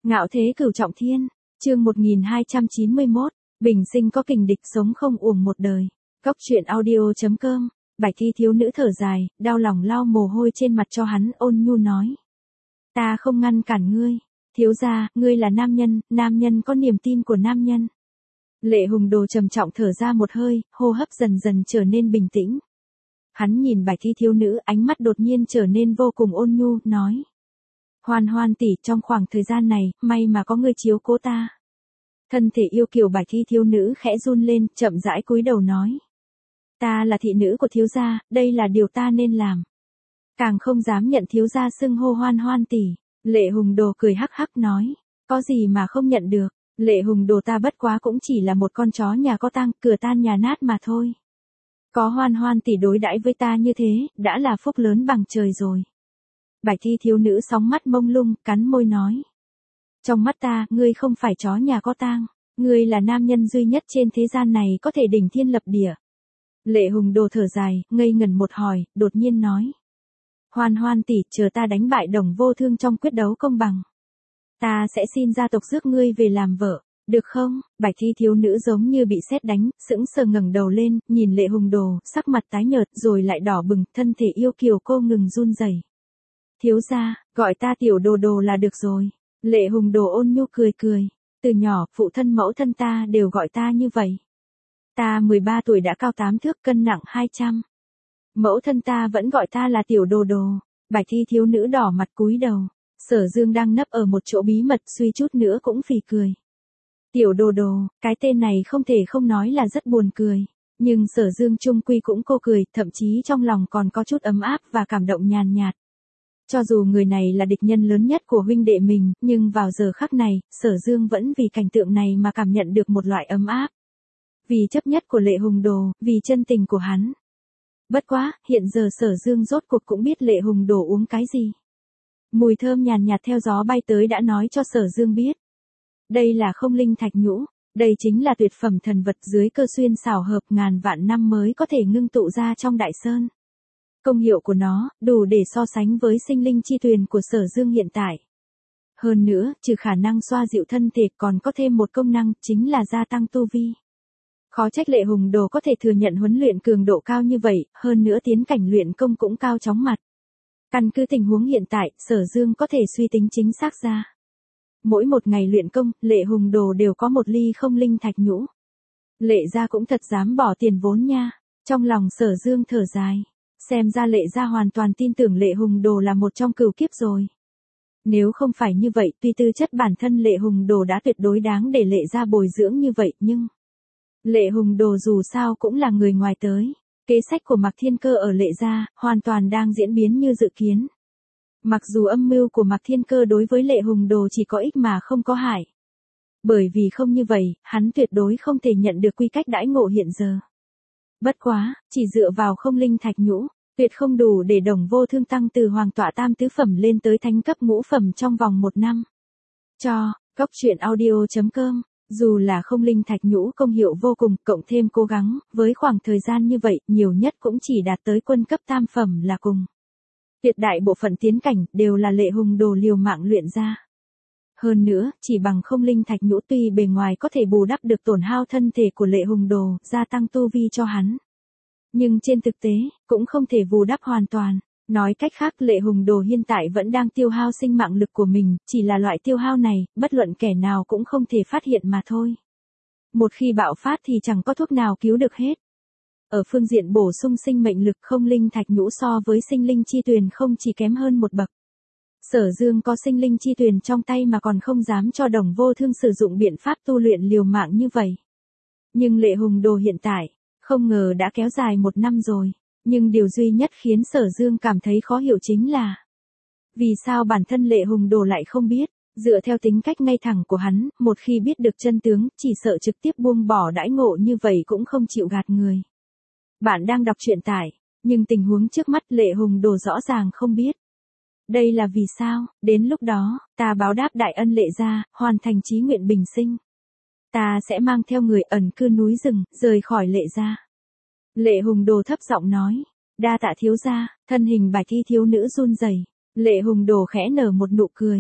Ngạo thế cửu trọng thiên, chương 1291, bình sinh có kình địch sống không uổng một đời. Cóc truyện audio.com, Bạch Thi thiếu nữ thở dài, đau lòng lau mồ hôi trên mặt cho hắn, ôn nhu nói. Ta không ngăn cản ngươi, thiếu gia, ngươi là nam nhân có niềm tin của nam nhân. Lệ Hùng Đồ trầm trọng thở ra một hơi, hô hấp dần dần trở nên bình tĩnh. Hắn nhìn Bạch Thi thiếu nữ, ánh mắt đột nhiên trở nên vô cùng ôn nhu, nói. Hoan Hoan tỷ, trong khoảng thời gian này, may mà có ngươi chiếu cố ta. Thân thể yêu kiều Bạch Thi thiếu nữ khẽ run lên, chậm rãi cúi đầu nói. Ta là thị nữ của thiếu gia, đây là điều ta nên làm. Càng không dám nhận thiếu gia xưng hô Hoan Hoan tỷ. Lệ Hùng Đồ cười hắc hắc nói. Có gì mà không nhận được, Lệ Hùng Đồ ta bất quá cũng chỉ là một con chó nhà có tang, cửa tan nhà nát mà thôi. Có Hoan Hoan tỷ đối đãi với ta như thế, đã là phúc lớn bằng trời rồi. Bạch Thi thiếu nữ sóng mắt mông lung, cắn môi nói. Trong mắt ta, ngươi không phải chó nhà có tang, ngươi là nam nhân duy nhất trên thế gian này có thể đỉnh thiên lập địa. Lệ Hùng Đồ thở dài, ngây ngẩn một hồi, đột nhiên nói. Hoan Hoan tỷ, chờ ta đánh bại Đồng Vô Thương trong quyết đấu công bằng. Ta sẽ xin gia tộc rước ngươi về làm vợ, được không? Bạch Thi thiếu nữ giống như bị sét đánh, sững sờ ngẩng đầu lên, nhìn Lệ Hùng Đồ, sắc mặt tái nhợt rồi lại đỏ bừng, thân thể yêu kiều cô ngừng run rẩy. Thiếu gia, gọi ta tiểu Đồ Đồ là được rồi. Lệ Hùng Đồ ôn nhu cười cười. Từ nhỏ, phụ thân mẫu thân ta đều gọi ta như vậy. Ta 13 tuổi đã cao 8 thước, cân nặng 200. Mẫu thân ta vẫn gọi ta là tiểu Đồ Đồ. Bạch Thi thiếu nữ đỏ mặt cúi đầu. Sở Dương đang nấp ở một chỗ bí mật, suy chút nữa cũng phì cười. Tiểu Đồ Đồ, cái tên này không thể không nói là rất buồn cười. Nhưng Sở Dương chung quy cũng cô cười, thậm chí trong lòng còn có chút ấm áp và cảm động nhàn nhạt. Cho dù người này là địch nhân lớn nhất của huynh đệ mình, nhưng vào giờ khắc này, Sở Dương vẫn vì cảnh tượng này mà cảm nhận được một loại ấm áp. Vì chấp nhất của Lệ Hùng Đồ, vì chân tình của hắn. Bất quá, hiện giờ Sở Dương rốt cuộc cũng biết Lệ Hùng Đồ uống cái gì. Mùi thơm nhàn nhạt theo gió bay tới đã nói cho Sở Dương biết. Đây là không linh thạch nhũ, đây chính là tuyệt phẩm thần vật dưới cơ duyên xảo hợp ngàn vạn năm mới có thể ngưng tụ ra trong đại sơn. Công hiệu của nó, đủ để so sánh với sinh linh chi tuyền của Sở Dương hiện tại. Hơn nữa, trừ khả năng xoa dịu thân thể còn có thêm một công năng, chính là gia tăng tu vi. Khó trách Lệ Hùng Đồ có thể thừa nhận huấn luyện cường độ cao như vậy, hơn nữa tiến cảnh luyện công cũng cao chóng mặt. Căn cứ tình huống hiện tại, Sở Dương có thể suy tính chính xác ra. Mỗi một ngày luyện công, Lệ Hùng Đồ đều có một ly không linh thạch nhũ. Lệ gia cũng thật dám bỏ tiền vốn nha. Trong lòng Sở Dương thở dài. Xem ra Lệ gia hoàn toàn tin tưởng Lệ Hùng Đồ là một trong cửu kiếp rồi. Nếu không phải như vậy, tuy tư chất bản thân Lệ Hùng Đồ đã tuyệt đối đáng để Lệ gia bồi dưỡng như vậy, nhưng Lệ Hùng Đồ dù sao cũng là người ngoài tới. Kế sách của Mạc Thiên Cơ ở Lệ gia, hoàn toàn đang diễn biến như dự kiến. Mặc dù âm mưu của Mạc Thiên Cơ đối với Lệ Hùng Đồ chỉ có ích mà không có hại. Bởi vì không như vậy, hắn tuyệt đối không thể nhận được quy cách đãi ngộ hiện giờ. Bất quá, chỉ dựa vào không linh thạch nhũ, tuyệt không đủ để Đồng Vô Thương tăng từ hoàng tọa tam tứ phẩm lên tới thánh cấp ngũ phẩm trong vòng 1 năm. Cóc truyện audio.com, dù là không linh thạch nhũ công hiệu vô cùng, cộng thêm cố gắng, với khoảng thời gian như vậy, nhiều nhất cũng chỉ đạt tới quân cấp tam phẩm là cùng. Tuyệt đại bộ phận tiến cảnh đều là Lệ Hùng Đồ liều mạng luyện ra. Hơn nữa, chỉ bằng không linh thạch nhũ tuy bề ngoài có thể bù đắp được tổn hao thân thể của Lệ Hùng Đồ, gia tăng tu vi cho hắn. Nhưng trên thực tế, cũng không thể bù đắp hoàn toàn. Nói cách khác, Lệ Hùng Đồ hiện tại vẫn đang tiêu hao sinh mạng lực của mình, chỉ là loại tiêu hao này, bất luận kẻ nào cũng không thể phát hiện mà thôi. Một khi bạo phát thì chẳng có thuốc nào cứu được hết. Ở phương diện bổ sung sinh mệnh lực, không linh thạch nhũ so với sinh linh chi tuyền không chỉ kém hơn một bậc. Sở Dương có sinh linh chi tuyền trong tay mà còn không dám cho Đồng Vô Thương sử dụng biện pháp tu luyện liều mạng như vậy. Nhưng Lệ Hùng Đồ hiện tại, không ngờ đã kéo dài 1 năm rồi. Nhưng điều duy nhất khiến Sở Dương cảm thấy khó hiểu chính là vì sao bản thân Lệ Hùng Đồ lại không biết. Dựa theo tính cách ngay thẳng của hắn, một khi biết được chân tướng, chỉ sợ trực tiếp buông bỏ đãi ngộ như vậy cũng không chịu gạt người. Bạn đang đọc truyện tại, nhưng tình huống trước mắt Lệ Hùng Đồ rõ ràng không biết. Đây là vì sao? Đến lúc đó, ta báo đáp đại ân Lệ gia, hoàn thành chí nguyện bình sinh. Ta sẽ mang theo người ẩn cư núi rừng, rời khỏi Lệ gia. Lệ Hùng Đồ thấp giọng nói. Đa tạ thiếu gia. Thân hình Bạch Thi thiếu nữ run rẩy. Lệ Hùng Đồ khẽ nở một nụ cười.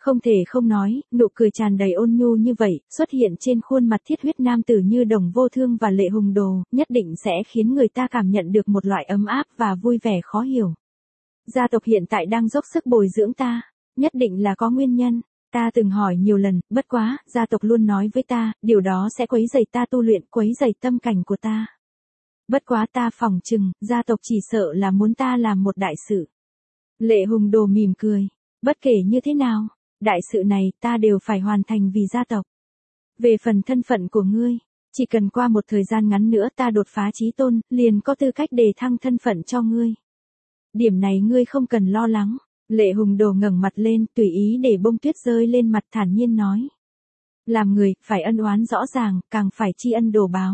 Không thể không nói, nụ cười tràn đầy ôn nhu như vậy, xuất hiện trên khuôn mặt thiết huyết nam tử như Đồng Vô Thương và Lệ Hùng Đồ, nhất định sẽ khiến người ta cảm nhận được một loại ấm áp và vui vẻ khó hiểu. Gia tộc hiện tại đang dốc sức bồi dưỡng ta, nhất định là có nguyên nhân. Ta từng hỏi nhiều lần, bất quá, gia tộc luôn nói với ta, điều đó sẽ quấy rầy ta tu luyện, quấy rầy tâm cảnh của ta. Bất quá ta phỏng chừng, gia tộc chỉ sợ là muốn ta làm một đại sự. Lệ Hùng Đồ mỉm cười, bất kể như thế nào, đại sự này ta đều phải hoàn thành vì gia tộc. Về phần thân phận của ngươi, chỉ cần qua một thời gian ngắn nữa ta đột phá chí tôn, liền có tư cách đề thăng thân phận cho ngươi. Điểm này ngươi không cần lo lắng. Lệ Hùng Đồ ngẩng mặt lên, tùy ý để bông tuyết rơi lên mặt, thản nhiên nói. Làm người, phải ân oán rõ ràng, càng phải tri ân đồ báo.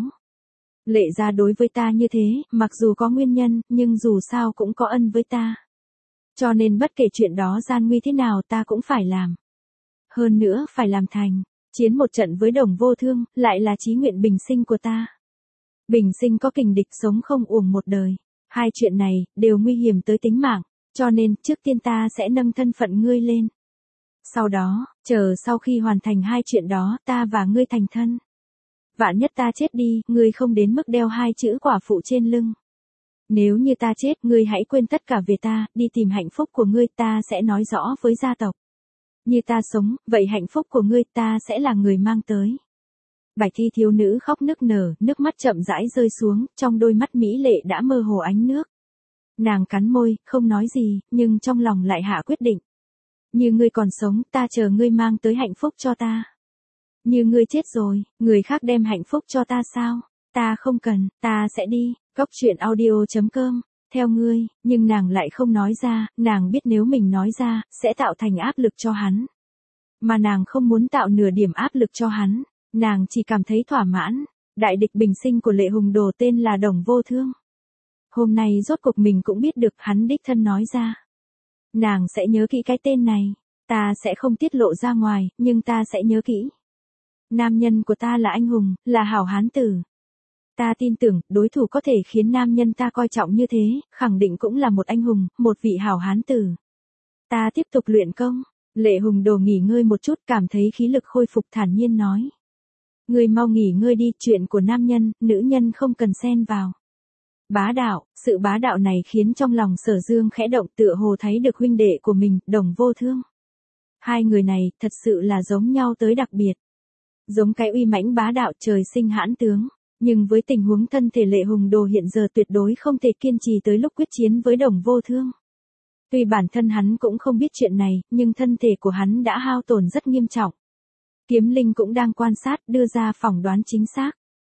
Lệ gia đối với ta như thế, mặc dù có nguyên nhân, nhưng dù sao cũng có ân với ta. Cho nên bất kể chuyện đó gian nguy thế nào ta cũng phải làm. Hơn nữa, phải làm thành. Chiến một trận với Đồng Vô Thương, lại là chí nguyện bình sinh của ta. Bình sinh có kình địch, sống không uổng một đời. Hai chuyện này, đều nguy hiểm tới tính mạng. Cho nên, trước tiên ta sẽ nâng thân phận ngươi lên. Sau đó, chờ sau khi hoàn thành hai chuyện đó, ta và ngươi thành thân. Vạn nhất ta chết đi, ngươi không đến mức đeo hai chữ quả phụ trên lưng. Nếu như ta chết, ngươi hãy quên tất cả về ta, đi tìm hạnh phúc của ngươi, ta sẽ nói rõ với gia tộc. Như ta sống, vậy hạnh phúc của ngươi ta sẽ là người mang tới. Bạch y thiếu nữ khóc nức nở, nước mắt chậm rãi rơi xuống, trong đôi mắt mỹ lệ đã mơ hồ ánh nước. Nàng cắn môi, không nói gì, nhưng trong lòng lại hạ quyết định. Như ngươi còn sống, ta chờ ngươi mang tới hạnh phúc cho ta. Như ngươi chết rồi, người khác đem hạnh phúc cho ta sao? Ta không cần, ta sẽ đi. Cốc truyện audio.com, theo ngươi, nhưng nàng lại không nói ra, nàng biết nếu mình nói ra, sẽ tạo thành áp lực cho hắn. Mà nàng không muốn tạo nửa điểm áp lực cho hắn, nàng chỉ cảm thấy thỏa mãn. Đại địch bình sinh của Lệ Hùng Đồ tên là Đồng Vô Thương. Hôm nay rốt cuộc mình cũng biết được hắn đích thân nói ra. Nàng sẽ nhớ kỹ cái tên này, ta sẽ không tiết lộ ra ngoài, nhưng ta sẽ nhớ kỹ. Nam nhân của ta là anh hùng, là hảo hán tử. Ta tin tưởng, đối thủ có thể khiến nam nhân ta coi trọng như thế, khẳng định cũng là một anh hùng, một vị hảo hán tử. Ta tiếp tục luyện công. Lệ Hùng Đồ nghỉ ngơi một chút, cảm thấy khí lực khôi phục, thản nhiên nói. Ngươi mau nghỉ ngơi đi, chuyện của nam nhân, nữ nhân không cần xen vào. Bá đạo, sự bá đạo này khiến trong lòng Sở Dương khẽ động, tựa hồ thấy được huynh đệ của mình, Đồng Vô Thương. Hai người này, thật sự là giống nhau tới đặc biệt. Giống cái uy mãnh bá đạo trời sinh hãn tướng, nhưng với tình huống thân thể Lệ Hùng Đồ hiện giờ tuyệt đối không thể kiên trì tới lúc quyết chiến với Đồng Vô Thương. Tuy bản thân hắn cũng không biết chuyện này, nhưng thân thể của hắn đã hao tổn rất nghiêm trọng. Kiếm Linh cũng đang quan sát, đưa ra phỏng đoán chính xác.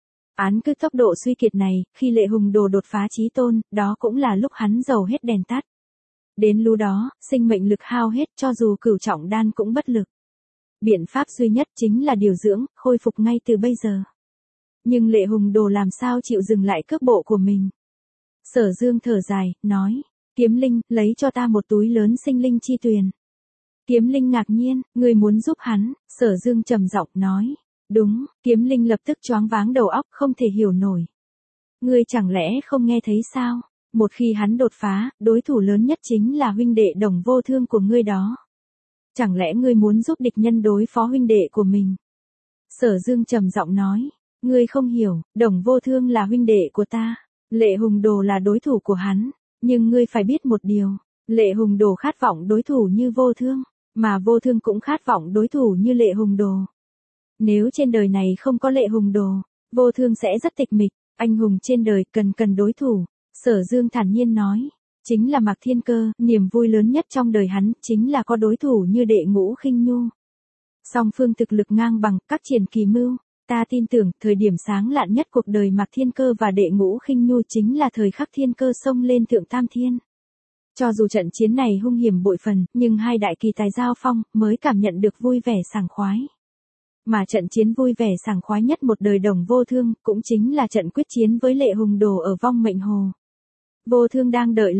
Án cứ tốc độ suy kiệt này, khi Lệ Hùng Đồ đột phá chí tôn, đó cũng là lúc hắn dầu hết đèn tắt. Đến lúc đó, sinh mệnh lực hao hết, cho dù cửu trọng đan cũng bất lực. Biện pháp duy nhất chính là điều dưỡng, khôi phục ngay từ bây giờ. Nhưng Lệ Hùng Đồ làm sao chịu dừng lại cước bộ của mình. Sở Dương thở dài, nói, Kiếm Linh, lấy cho ta một túi lớn sinh linh chi tuyền. Kiếm Linh ngạc nhiên, ngươi muốn giúp hắn, Sở Dương trầm giọng nói. Đúng, Kiếm Linh lập tức choáng váng đầu óc, không thể hiểu nổi. Ngươi chẳng lẽ không nghe thấy sao? Một khi hắn đột phá, đối thủ lớn nhất chính là huynh đệ Đồng Vô Thương của ngươi đó. Chẳng lẽ ngươi muốn giúp địch nhân đối phó huynh đệ của mình? Sở Dương trầm giọng nói, ngươi không hiểu, Đồng Vô Thương là huynh đệ của ta, Lệ Hùng Đồ là đối thủ của hắn, nhưng ngươi phải biết một điều, Lệ Hùng Đồ khát vọng đối thủ như Vô Thương, mà Vô Thương cũng khát vọng đối thủ như Lệ Hùng Đồ. Nếu trên đời này không có Lệ Hùng Đồ, Vô Thương sẽ rất tịch mịch, anh hùng trên đời cần đối thủ. Sở Dương thản nhiên nói, chính là Mạc Thiên Cơ, niềm vui lớn nhất trong đời hắn, chính là có đối thủ như Đệ Ngũ Khinh Nhu. Song phương thực lực ngang bằng, các triển kỳ mưu, ta tin tưởng, thời điểm sáng lạn nhất cuộc đời Mạc Thiên Cơ và Đệ Ngũ Khinh Nhu chính là thời khắc Thiên Cơ xông lên thượng tam thiên. Cho dù trận chiến này hung hiểm bội phần, nhưng hai đại kỳ tài giao phong, mới cảm nhận được vui vẻ sảng khoái. Mà trận chiến vui vẻ sảng khoái nhất một đời Đồng Vô Thương, cũng chính là trận quyết chiến với Lệ Hùng Đồ ở Vong Mệnh Hồ. Vô Thương đang đợi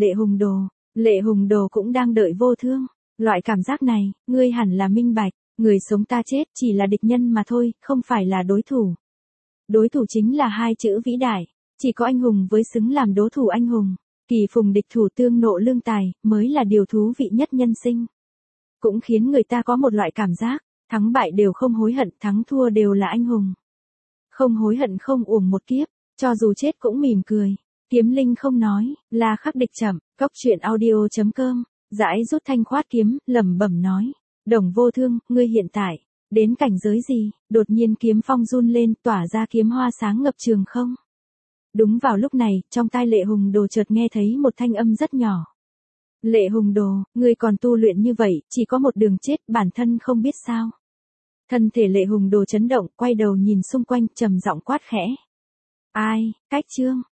Lệ Hùng Đồ cũng đang đợi Vô Thương. Loại cảm giác này, ngươi hẳn là minh bạch, người sống ta chết chỉ là địch nhân mà thôi, không phải là đối thủ. Đối thủ chính là hai chữ vĩ đại, chỉ có anh hùng với xứng làm đối thủ anh hùng. Kỳ phùng địch thủ tương nộ lương tài, mới là điều thú vị nhất nhân sinh. cũng khiến người ta có một loại cảm giác, thắng bại đều không hối hận, thắng thua đều là anh hùng. Không hối hận không uổng một kiếp, cho dù chết cũng mỉm cười. Kiếm linh không nói, là khắc địch chậm, cốc truyện audio.com, dãi rút thanh khoát kiếm, lẩm bẩm nói. Đồng vô thương, ngươi hiện tại, đến cảnh giới gì? Đột nhiên kiếm phong run lên, tỏa ra kiếm hoa sáng ngập trường không. Đúng vào lúc này, trong tai Lệ Hùng Đồ chợt nghe thấy một thanh âm rất nhỏ. Lệ Hùng Đồ, ngươi còn tu luyện như vậy, chỉ có một đường chết, bản thân không biết sao. Thân thể Lệ Hùng Đồ chấn động, quay đầu nhìn xung quanh, trầm giọng quát khẽ. Ai, cách chương,